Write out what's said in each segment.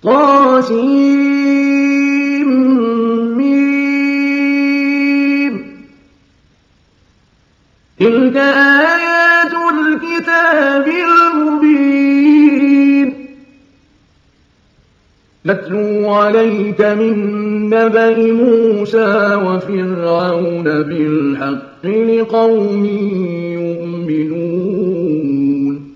طسم. تلك آيات الكتاب المبين. نتلو عليك من نبأ موسى وفرعون بالحق لقوم يؤمنون.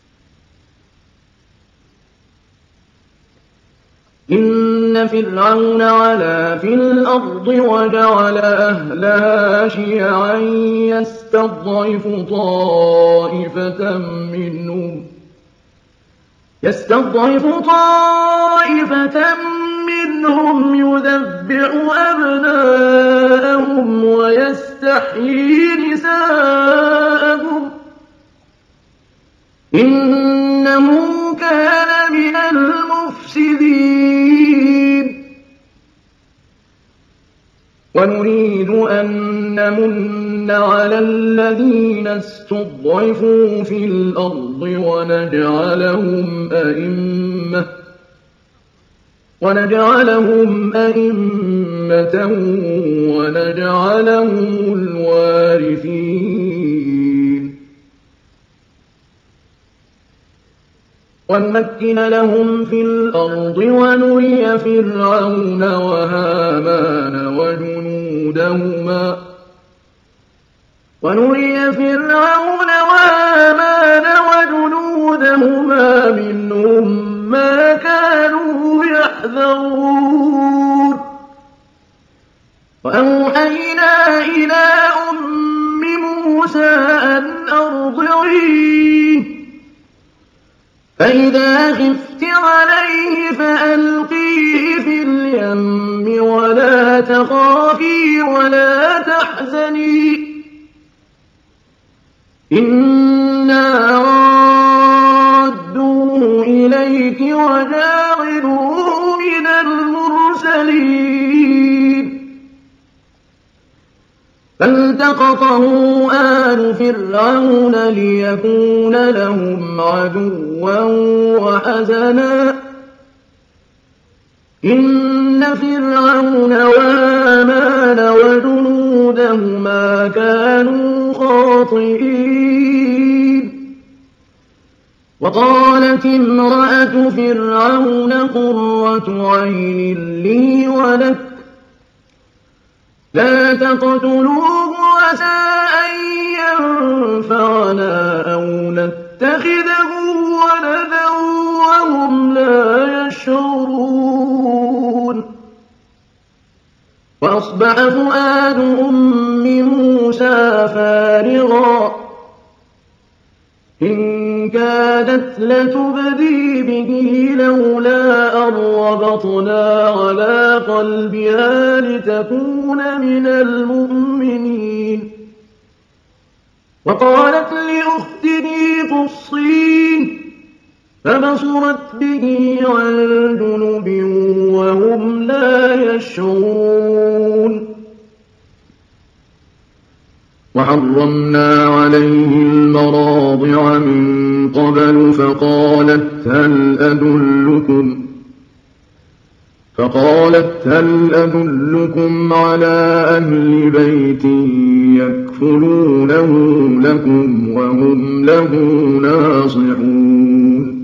إن فرعون علا في الأرض وجعل أهلها شيعا يستضعف طائفة منهم يذبح أبناءهم ويستحيي نساءهم إنه كان من المفسدين. ونريد أن نمن على الذين استضعفوا في الأرض ونجعلهم أئمة ونجعلهم الوارثين. ونمكن لهم في الأرض ونري فرعون وهامان وجنودهما منهم ما كانوا يحذرون. وأوحينا إلى أم موسى أن أرضعيه، فإذا خفت عليه فألقيه في اليم ولا تخافي ولا تحزني إنا رادوه إليك وجاعلوه من المرسلين. فالتقطه آل فرعون ليكون لهم عدوا وحزنا إن فرعون وهامان وجنودهما كانوا خاطئين. وقالت امرأة فرعون قرة عين لي ولك لا تقتلوه عسى أن ينفعنا أو نتخذه ولدا وهم لا يشعرون. وأصبح فؤاد أم موسى فارغا إن كادت لتبدي به لولا أن ربطنا على قلبها لتكون من المؤمنين. وقالت لأخته قصيه فبصرت به عن جنب وهم لا يشعرون. وحرمنا عليه المراضع من قبل فقالت هل أدلكم على أهل بيت يكفلونه لكم وهم له ناصحون.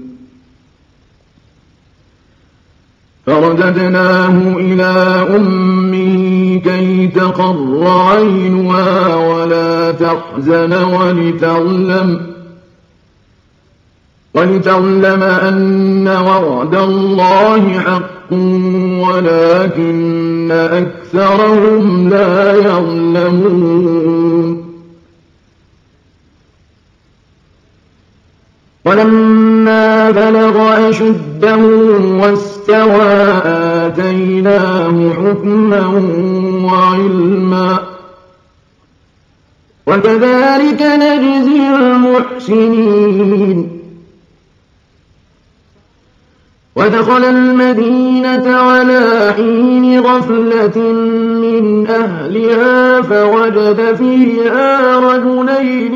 فرددناه إلى أمه كي تقر عينها ولا تحزن ولتعلم أن وعد الله حق ولكن أكثرهم لا يعلمون. ولما بلغ أشده واستوى آتيناه حكما وعلما وكذلك نجزي المحسنين. ودخل المدينة على حين غفلة من أهلها فوجد فيها رجلين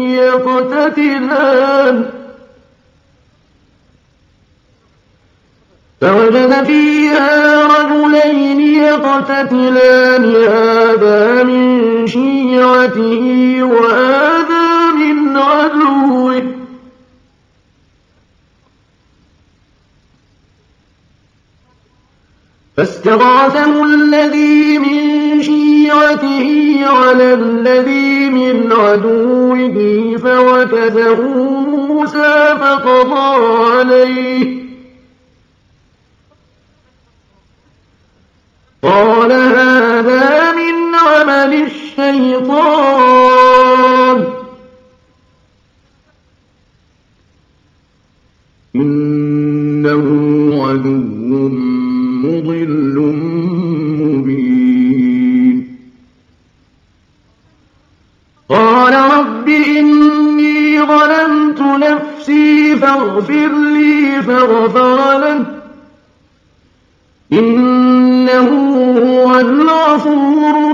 فوجد فيها رجلين يقتتلان هذا من شيعته وهذا من عدوه فاستغاثه الذي من شيعته على الذي من عدوه فوكزه موسى فقضى عليه قال هذا من عمل الشيطان إنه عدو مضل مبين قال رب إني ظلمت نفسي فاغفر لي فغفر له إنه هو الغفور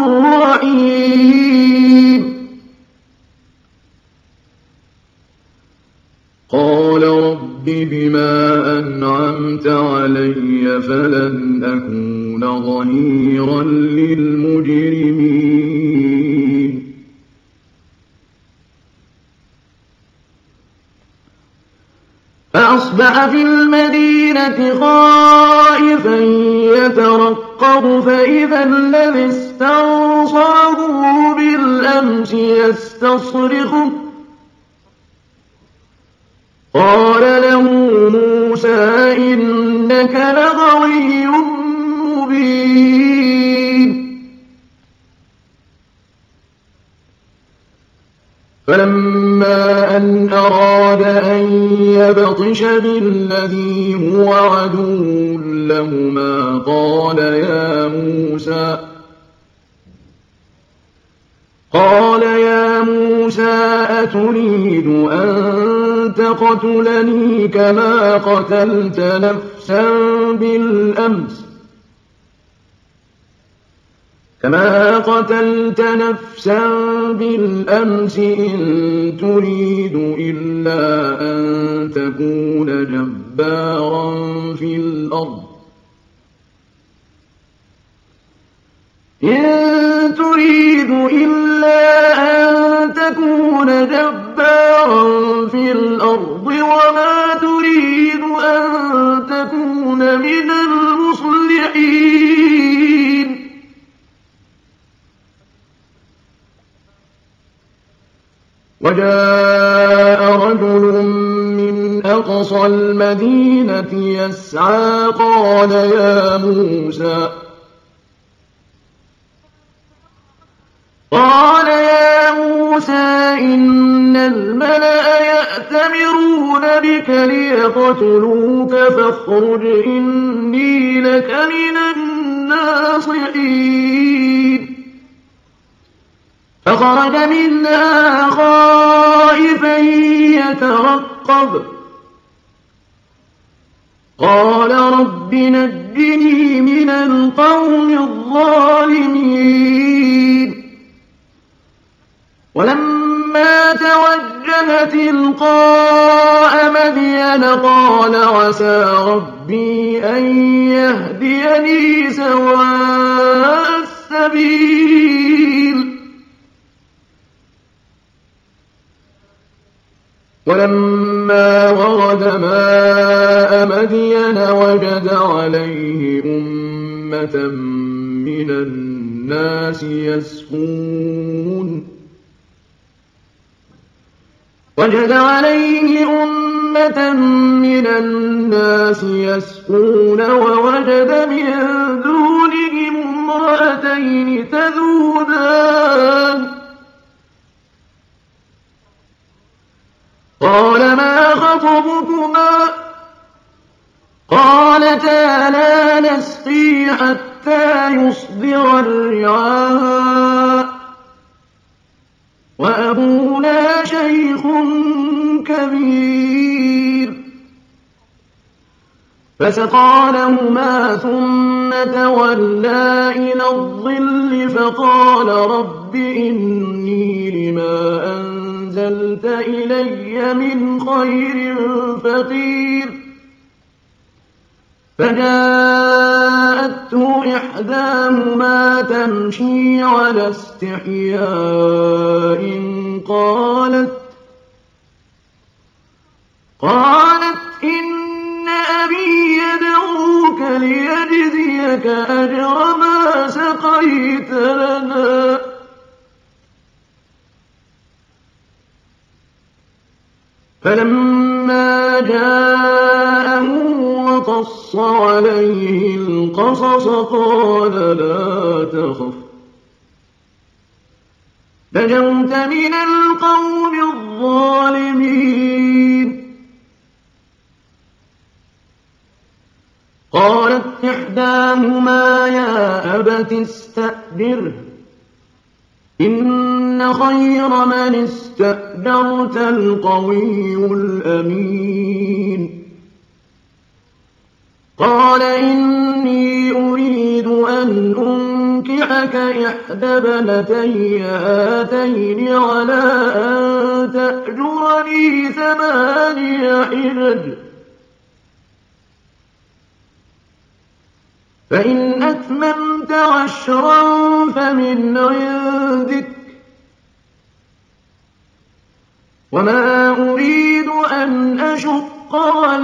الرحيم قال رب بما أنعمت علي فلن أكون ظهيرا للمجرمين فأصبح في المدينة خائفا يترقب فإذا الذي استنصره بالأمس يستصرخه قال له موسى إنك لغوي مبين فلما أن أراد أن يبطش بالذي هو عدو لهما قال يا موسى أتريد أن تقتلني كما قتلت نفسا بالأمس إن تريد إلا أن تكون جبارا في الأرض وما تريد أن تكون من المصلحين وجاء رجل من أقصى المدينة يسعى قال يا موسى إن الملأ يأتمرون بك ليقتلوك فاخرج إني لك من الناصحين فخرج منها خائفا يترقب قال رب نجني من القوم الظالمين ولما توجه تلقاء مدين قال عسى ربي أن يهديني سواء السبيل ولما ورد ماء مدين وجد عليه أمة من الناس يسقون ووجد من دونهم امرأتين تذودان قال ما خطبكما قالتا لا نسقي حتى يصدر الرعاء وأبونا شيخ كبير فسقى لهما ثم تولى إلى الظل فقال رب إني لما أنزلت إلي من خير فقير فجاءته إحداهما تمشي على استحياء قالت إن أبي يدعوك ليجزيك أجر ما سقيت لنا. فلما جاءه وقص عليه القصص قال لا تخف نجوت من القوم الظالمين. قالت إحداهما يا أبت استأجره إن خير من استأجرت القوي الأمين. قال إني أريد أن أنكحك إحدى ابنتي هاتين على أن تأجرني 8 حجج فإن أتممت 10 فمن عندك وما أريد أن أشق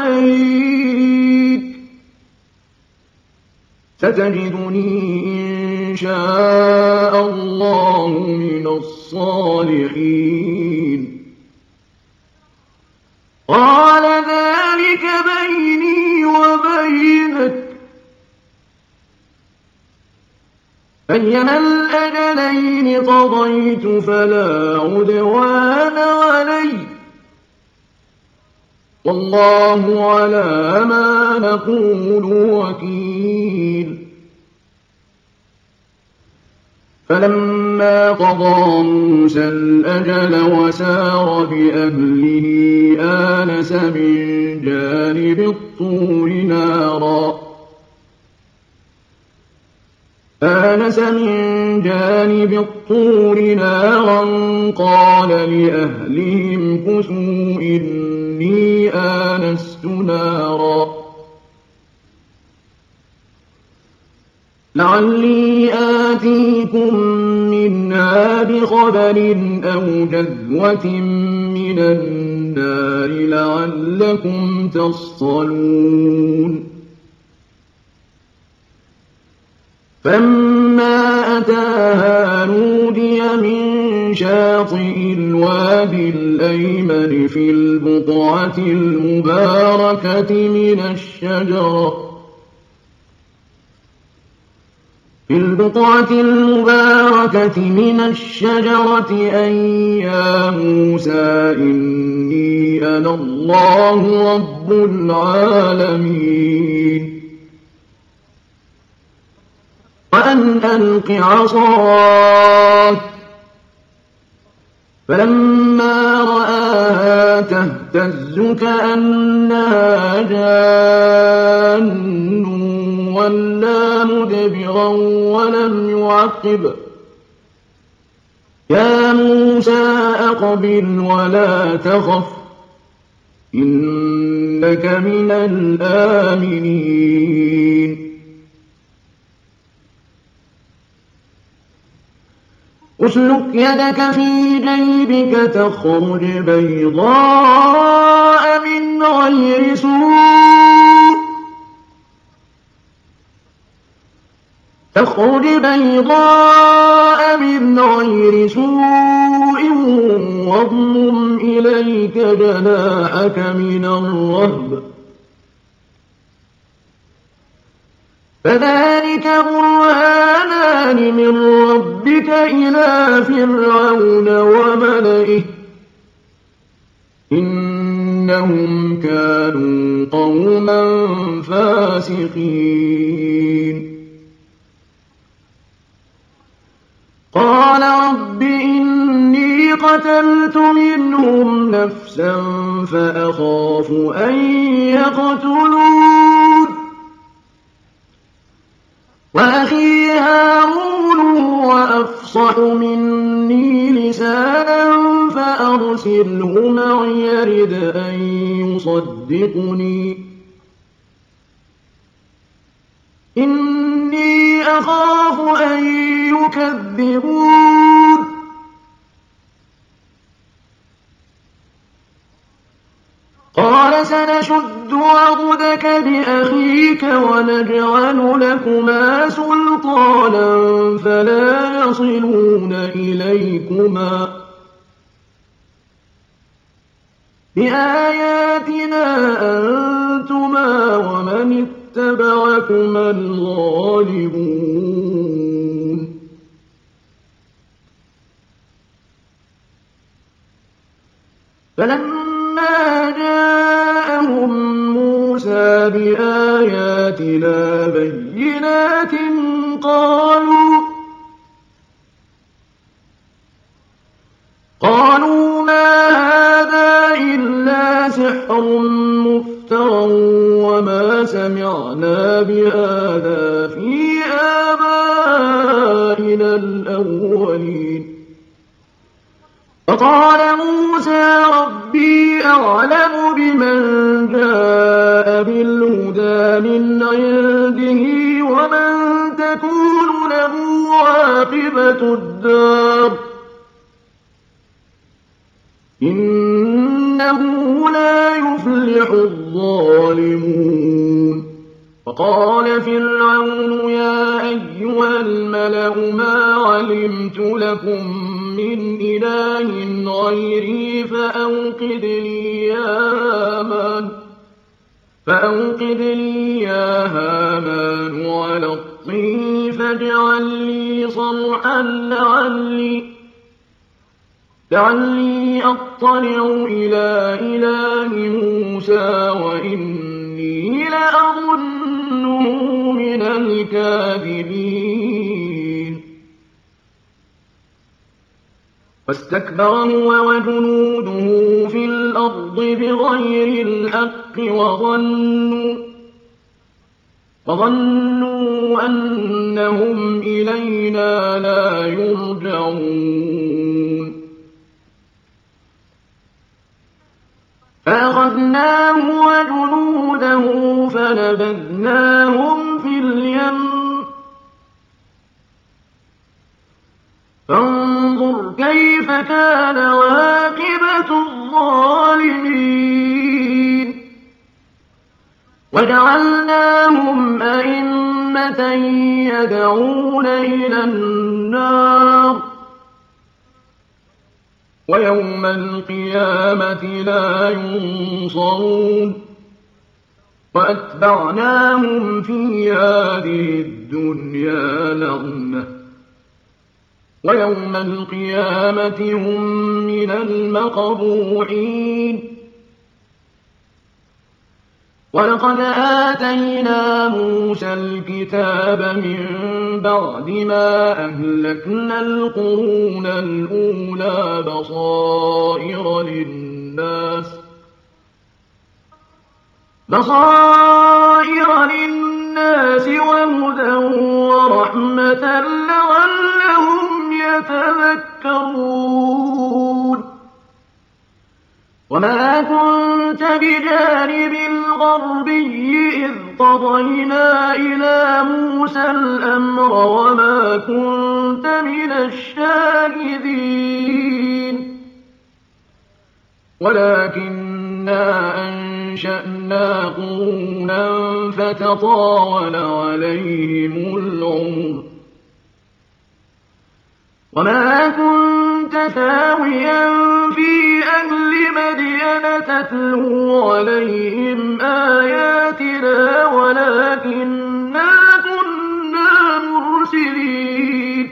عليك ستجدني إن شاء الله من الصالحين. قال ذلك بيني وبينك فأيما الأجلين قضيت فلا عدوان علي والله على ما نقول وكيل. فلما قضى موسى الأجل وسار بأهله آنس من جانب الطور نارا قال لأهلهم كثوا إني آنست نارا لعلي آتيكم منها بخبر أو جذوة من النار لعلكم تصطلون. فلما أتاها نودي من شاطئ الوادي الأيمن في البقعة المباركة من الشجرة أن يا موسى إني أنا الله رب العالمين وأن ألق عصاك فلما رآها تهتز كأنها جان ولا مدبرا ولم يعقب يا موسى أقبل ولا تخف إنك من الآمنين. أسلك يدك في جيبك تخرج بيضاء من غير سوء واضمم إليك جناحك من الرهب فذلك برهانان من ربك إلى فرعون وملئه إنهم كانوا قوما فاسقين. قال رب إني قتلت منهم نفسا فأخاف أن يقتلون وأخي هارون وأفصح مني لسانا فأرسله معي يرد أن يصدقني إني أخاف أن يكذبون قال سنشد عضدك بأخيك ونجعل لكما سلطانا فلا يصلون إليكما بآياتنا أنتما ومن اتبعكما الغالبون فلما جاءهم موسى بآياتنا بينات قالوا ما هذا إلا سحر مفترى وما سمعنا بهذا في آبائنا الأولين فقال موسى ربي أعلم بمن جاء بالهدى من عنده ومن تكون له عاقبة الدار إنه لا يفلح الظالمون فقال فرعون يا أيها الملأ ما علمت لكم من إله غيري فأوقد لي يا هامان على الطين فاجعل لي صرحا لعلي أطلع إلى إله موسى وإني لأظنه من الكاذبين واستكبر هو وجنوده في الأرض بغير الحق وظنوا أنهم إلينا لا يرجعون فأخذناه وجنوده فنبذناهم في اليم فانظر كيف كان عاقبة الظالمين وجعلناهم أئمة يدعون إلى النار ويوم القيامة لا ينصرون وأتبعناهم في هذه الدنيا لعنة ويوم القيامة هم من المقبوحين ولقد آتينا موسى الكتاب من بعد ما أهلكنا القرون الأولى بصائر للناس وهدى ورحمة لعلهم يتذكرون وما كنت بجانب الغربي إذ قضينا إلى موسى الأمر وما كنت من الشاهدين ولكننا أنشأنا قرونا فتطاول عليهم العمر وما كنت ثاويا في أهل مدين تتلو عليهم آياتنا ولكننا كنا مرسلين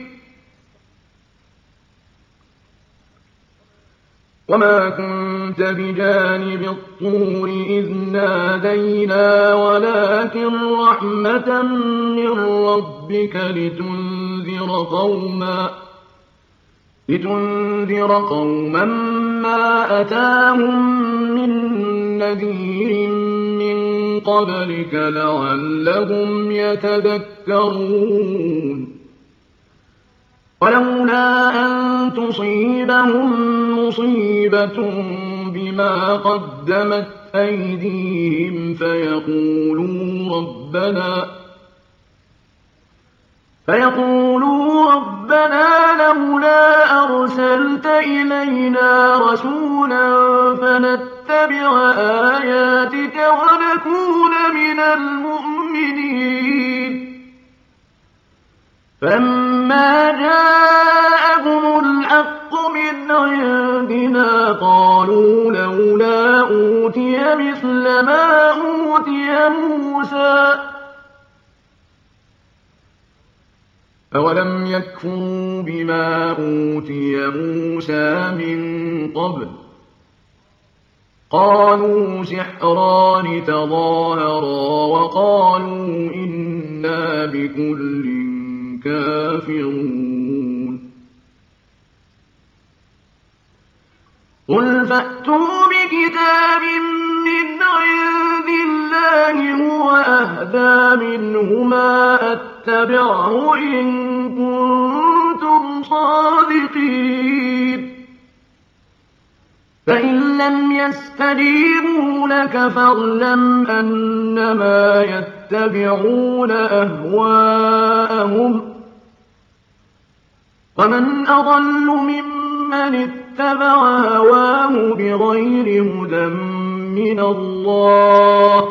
وما كنت بجانب الطور إذ نادينا ولكن رحمة من ربك لتنذر قوما ما أتاهم من نذير من قبلك لعلهم يتذكرون ولولا أن تصيبهم مصيبة بما قدمت أيديهم فيقولوا ربنا لولا أرسلت إلينا رسولا فنتبع آياتك ونكون من المؤمنين فلما جاءهم الحق من عندنا قالوا لولا أوتي مثل ما أوتي موسى أولم يكفروا بما أوتي موسى من قبل قالوا سحران تظاهرا وقالوا إنا بكل كافرون قل فأتوا بكتاب من عند الله هو أهدى منهما أتبعه إن كنتم صادقين فإن لم يستجيبوا لك فاعلم أنما يتبعون أهواءهم ومن أضل ممن اتبع هواه بغير هدى من الله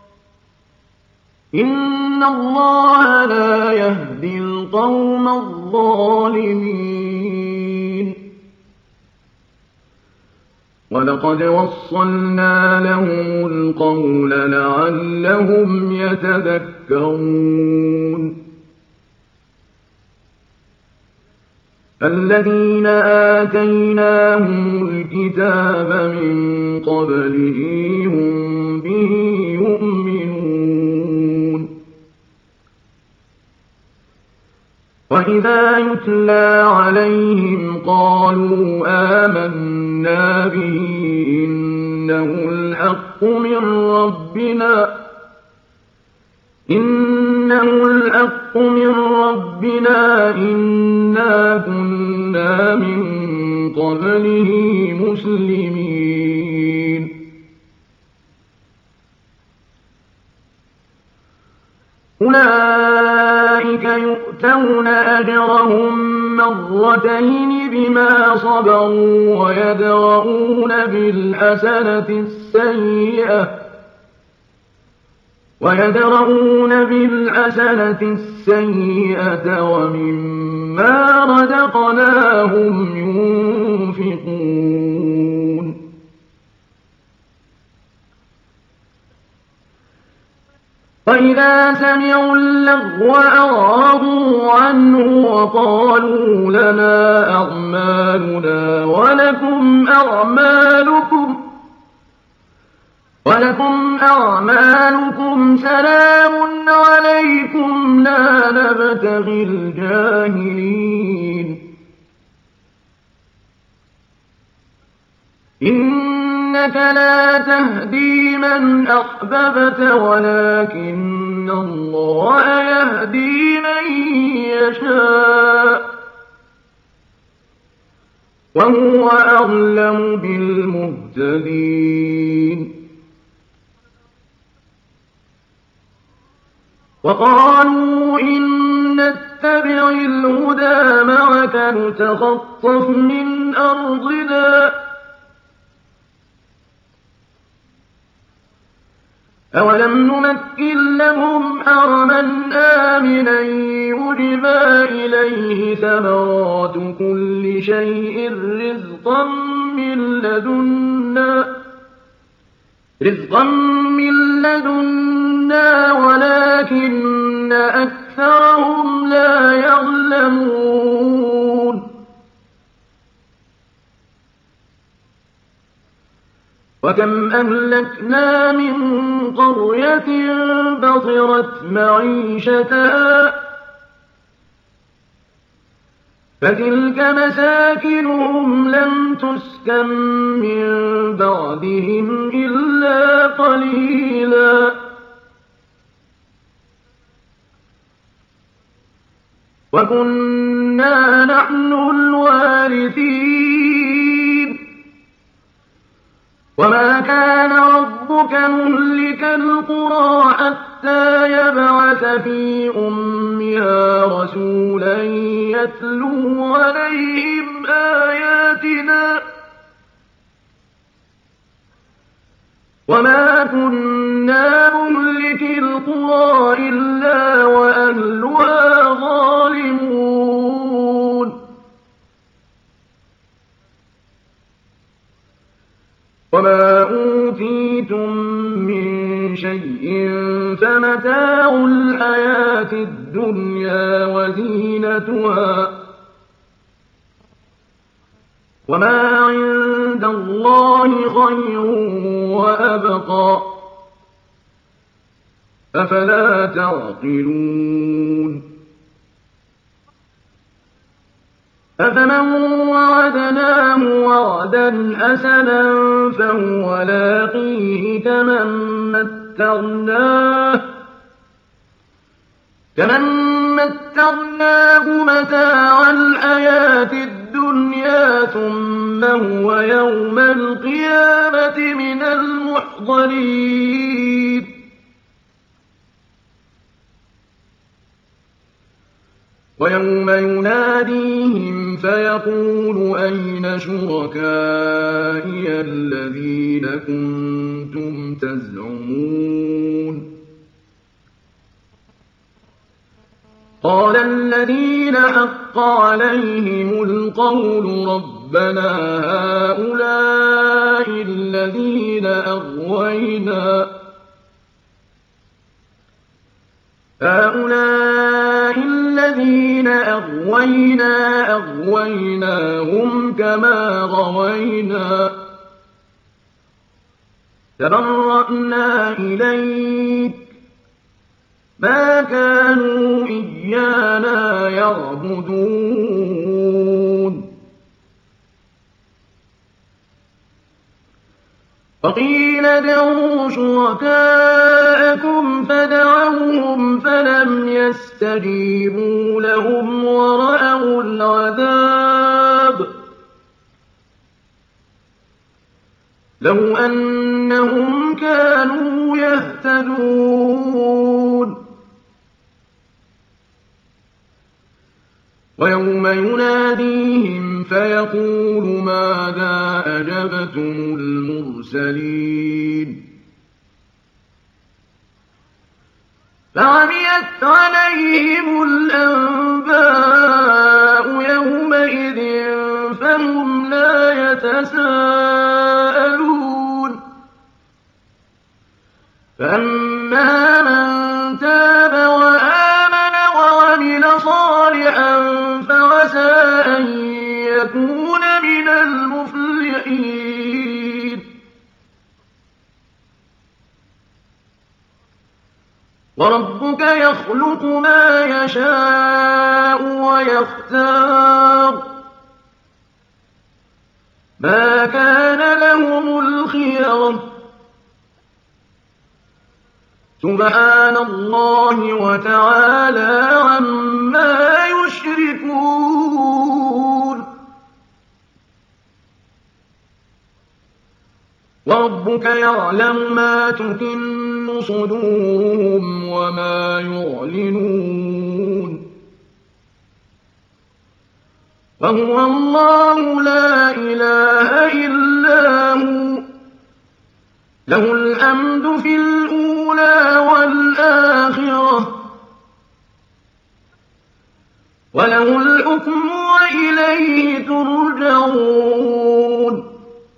إن الله لا يهدي القوم الظالمين ولقد وصلنا لهم القول لعلهم يتذكرون الذين آتيناهم الكتاب من قبله هم به يؤمنون وإذا يتلى عليهم قالوا آمنا به إنه الحق من ربنا إنا كنا من قبله مسلمين أولئك يؤتون أجرهم مرتين بما صبروا ويدرؤون بالحسنة السيئة ومما رزقناهم ينفقون وإذا سمعوا اللغو أعرضوا عنه وقالوا لنا أعمالنا ولكم أعمالكم سلام عليكم لا نبتغي الجاهلين إنك لا تهدي من أحببت ولكن الله يهدي من يشاء وهو أعلم بالمهتدين وقالوا إن نتبع الهدى معك نتخطف من أرضنا أولم نمكن لهم حرما آمنا يجبى إليه ثمرات كل شيء رزقا من لدنا ولكن أكثرهم لا يعلمون وكم أهلكنا من قرية بطرت معيشتها فتلك مساكنهم لم تسكن من بعدهم إلا قليلا وكنا نحن الوارثين وما كان ربك مهلك القرى حتى أَلَّا يَبْعَثَ فِي أُمِّهَا رَسُولًا يَتْلُو عَلَيْهِمْ آيَاتِنَا وَمَا كُنَّا مُهْلِكِي الْقُرَىٰ إِلَّا وَأَهْلُهَا ظَالِمُونَ وَمَا أُوتِيتُم مِّن شَيْءٍ فَمَتَاعُ الْحَيَاةِ الدُّنْيَا وَزِينَتُهَا ۚ وَمَا عِندَ اللَّهِ خَيْرٌ وَأَبْقَىٰ ۚ أَفَلَا تَعْقِلُونَ أَفَمَن وَعَدْنَاهُ وَعْدًا حَسَنًا فَهُوَ لَاقِيهِ كَمَن مَّتَّعْنَاهُ مَتَاعَ الْحَيَاةِ الدُّنْيَا ثُمَّ هُوَ يَوْمَ الْقِيَامَةِ مِنَ الْمُحْضَرِينَ وَيَوْمَ يُنَادِيهِمْ فَيَقُولُ أَيْنَ شُرَكَائِيَ الَّذِينَ كُنتُمْ تَزْعُمُونَ قَالَ الَّذِينَ حَقَّ عَلَيْهِمُ الْقَوْلُ رَبَّنَا هَٰؤُلَاءِ الَّذِينَ أَغْوَيْنَا أَغْوَيْنَاهُمْ كَمَا غَوَيْنَا ۖ تَبَرَّأْنَا إِلَيْكَ ۖ مَا كَانُوا إِيَّانَا يَعْبُدُونَ وَقِيلَ ادْعُوا شُرَكَاءَكُمْ فَدَعَوْهُمْ فَلَمْ يَسْتَجِيبُوا لَهُمْ وَرَأَوُا الْعَذَابَ ۚ لَوْ أَنَّهُمْ كَانُوا يَهْتَدُونَ وَيَوْمَ يُنَادِيهِمْ فَيَقُولُ مَاذَا أَجَبْتُمُ الْمُرْسَلِينَ فَعَمِيَتْ عَلَيْهِمُ الْأَنبَاءُ يَوْمَئِذٍ فَهُمْ لَا يَتَسَاءَلُونَ فَأَمَّا مَن تَابَ وَآمَنَ وَعَمِلَ صَالِحًا فَعَسَىٰ أَن يَكُونَ مِنَ الْمُفْلِحِينَ وَرَبُّكَ يَخْلُقُ مَا يَشَاءُ وَيَخْتَارُ ۗ مَا كَانَ لَهُمُ الْخِيَرَةُ ۚ سُبْحَانَ اللَّهِ وَتَعَالَىٰ عَمَّا يُشْرِكُونَ وَرَبُّكَ يَعْلَمُ مَا تُكِنُّ صُدُورُهُمْ وَمَا يُعْلِنُونَ وَهُوَ اللَّهُ لَا إِلَٰهَ إِلَّا هُوَ ۖ لَهُ الْحَمْدُ فِي الْأُولَىٰ وَالْآخِرَةِ ۖ وَلَهُ الْحُكْمُ وَإِلَيْهِ تُرْجَعُونَ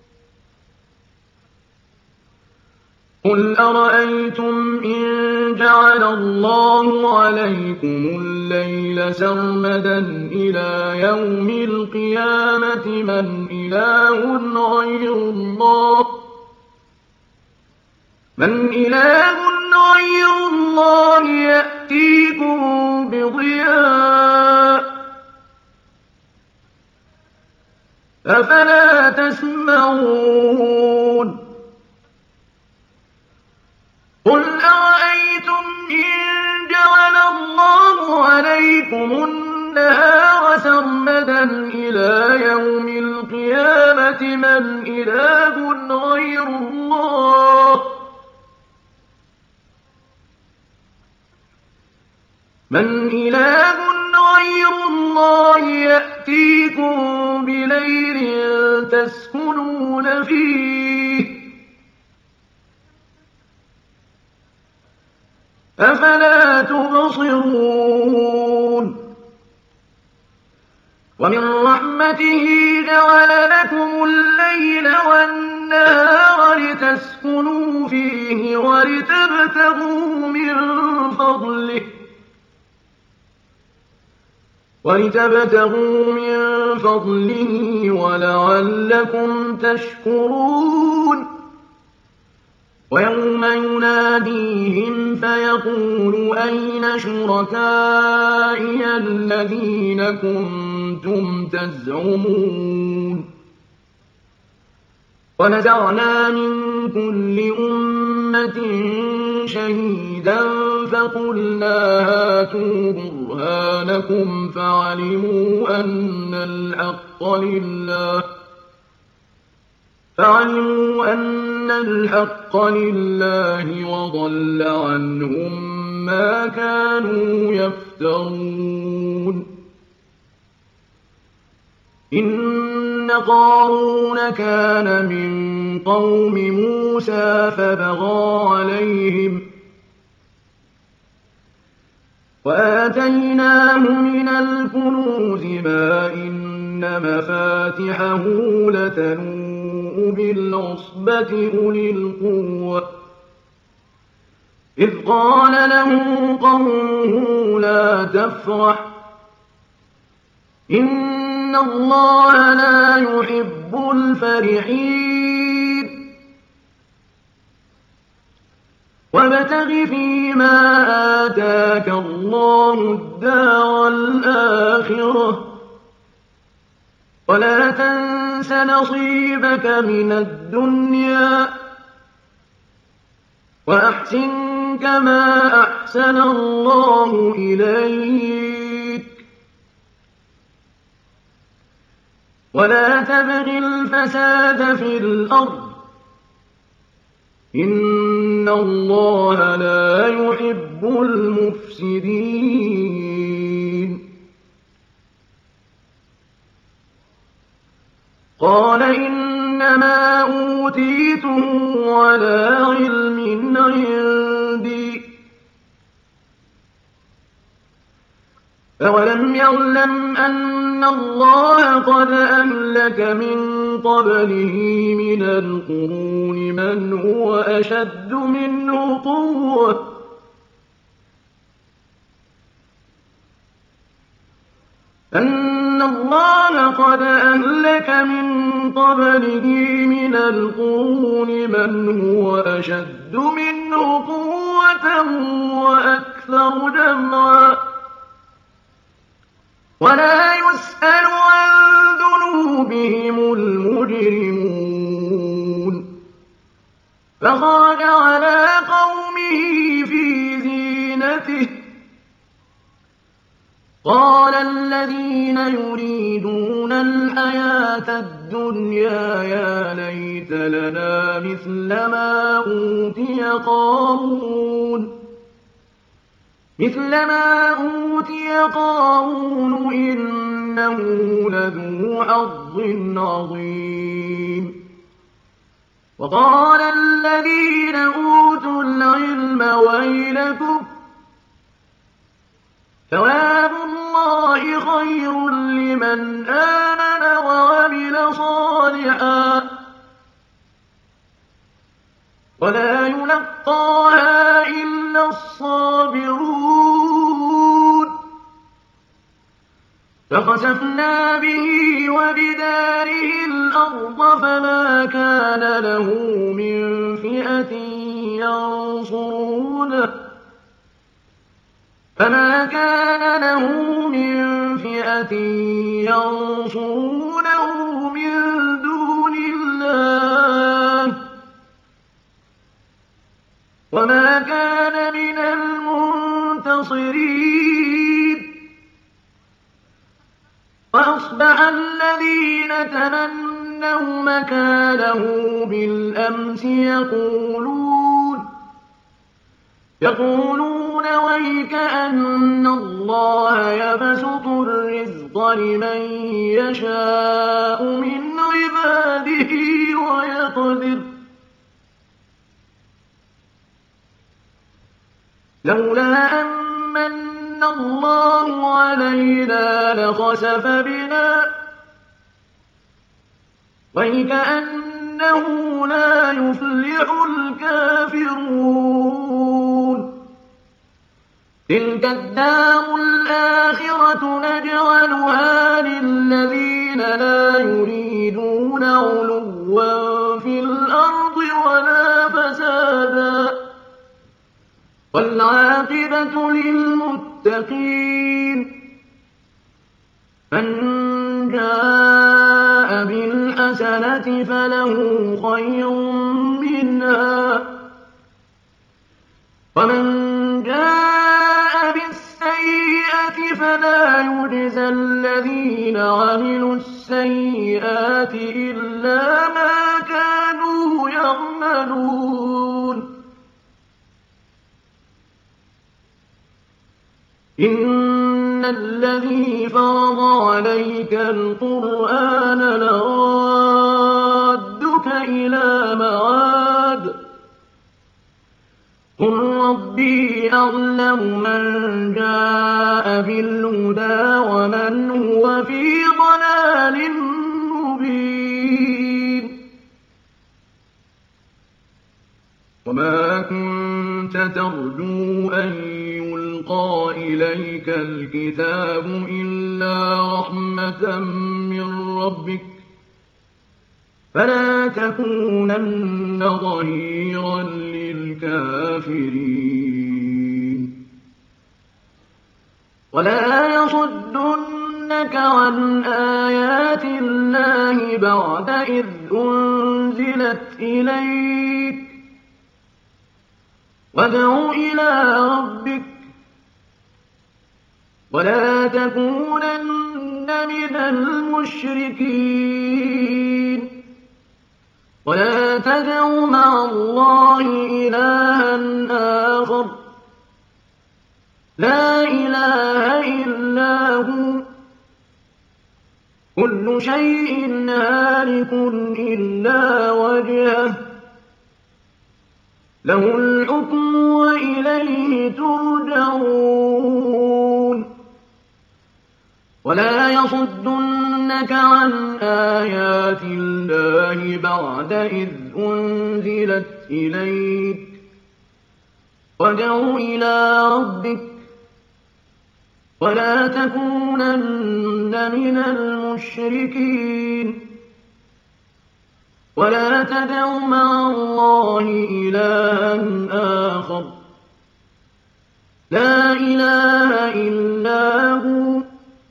قُلْ أَرَأَيْتُمْ إِن جَعَلَ اللَّهُ عَلَيْكُمُ اللَّيْلَ سَرْمَدًا إِلَىٰ يَوْمِ الْقِيَامَةِ مَنْ إِلَٰهٌ غَيْرُ اللَّهِ يَأْتِيكُم بِضِيَاءٍ ۖ أَفَلَا تَسْمَعُونَ قُلْ أَرَأَيْتُمْ إِن جَعَلَ اللَّهُ عَلَيْكُمُ النَّهَارَ سَرْمَدًا إِلَىٰ يَوْمِ الْقِيَامَةِ مَنْ إِلَٰهٌ غَيْرُ اللَّهِ من إله غير الله يأتيكم بليل تسكنون فيه أفلا تبصرون ومن رحمته جعل لكم الليل والنهار لتسكنوا فيه ولتبتغوا من فضله ولعلكم تشكرون ويوم يناديهم فيقول أين شركائي الذين كنتم تزعمون ونزعنا من كل أمة شهيدا فقلنا هاتوا برهانكم فعلموا أن الحق لله وضل عنهم ما كانوا يفترون إن قارون كان من قوم موسى فبغى عليهم وآتيناه من الكنوز ما إن مفاتحه لتنوء بالعصبة أولي القوة إذ قال له قومه لا تفرح إن الله لا يحب الفرحين وابتغ فيما آتاك الله الدار الآخرة ولا تنس نصيبك من الدنيا وأحسن كما أحسن الله إليك ولا تبغ الفساد في الأرض إن الله لا يحب المفسدين قال إنما أوتيته على علم عندي أولم يعلم أن الله قد أهلك من قبله من القرون من هو أشد منه قوة أن الله قد أهلك من قبله من القرون من هو أشد منه قوة وأكثر جمعا ولا يسأل عن ذنوبهم المجرمون فخرج على قومه في زينته قال الذين يريدون الحياة الدنيا يا ليت لنا مثل ما أوتي قارون إنه لذو حظ عظيم وقال الذين أوتوا العلم ويلكم ثواب الله خير لمن آمن وعمل صالحا ولا يلقاها إلا الصابرون فخسفنا به وبداره الأرض فما كان له من فئة ينصرونه من دون الله وما كان من المنتصرين وأصبح الذين تمنوا مكانه بالأمس يقولون ويك أن الله لمن يشاء من عباده ويقدر لولا أن من الله علينا لخسف بنا وكأنه لا يفلح الكافرون تلك الدار الآخرة نجعلها للذين لا يريدون علوا في الأرض ولا فسادا والعاقبة للمتقين من جاء بالحسنة فله خير منها ومن جاء بالسيئة فلا يجزى الذين عملوا السيئات إلا ما كانوا يعملون إن الذي فرض عليك القرآن لرادك إلى معاد قل ربي أعلم من جاء بالهدى ومن هو في ضلال مبين وما كنت ترجو أن يلقى إليك الكتاب إلا رحمة من ربك فلا تكونن ظهيرا للكافرين ولا يصدنك عن آيات الله بعد إذ أنزلت إليك وادع إلى ربك ولا تكونن من المشركين ولا تدع مع الله إلها آخر لا إله إلا هو كل شيء هالك إلا وجهه له الحكم وإليه ترجعون ولا يصدنك عن آيات الله بعد إذ أنزلت إليك وادع إلى ربك ولا تكونن من المشركين ولا تدع مع الله إلها آخر لا إله إلا هو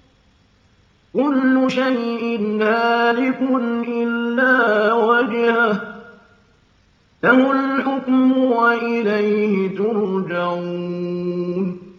كل شيء هالك إلا وجهه له الحكم وإليه ترجعون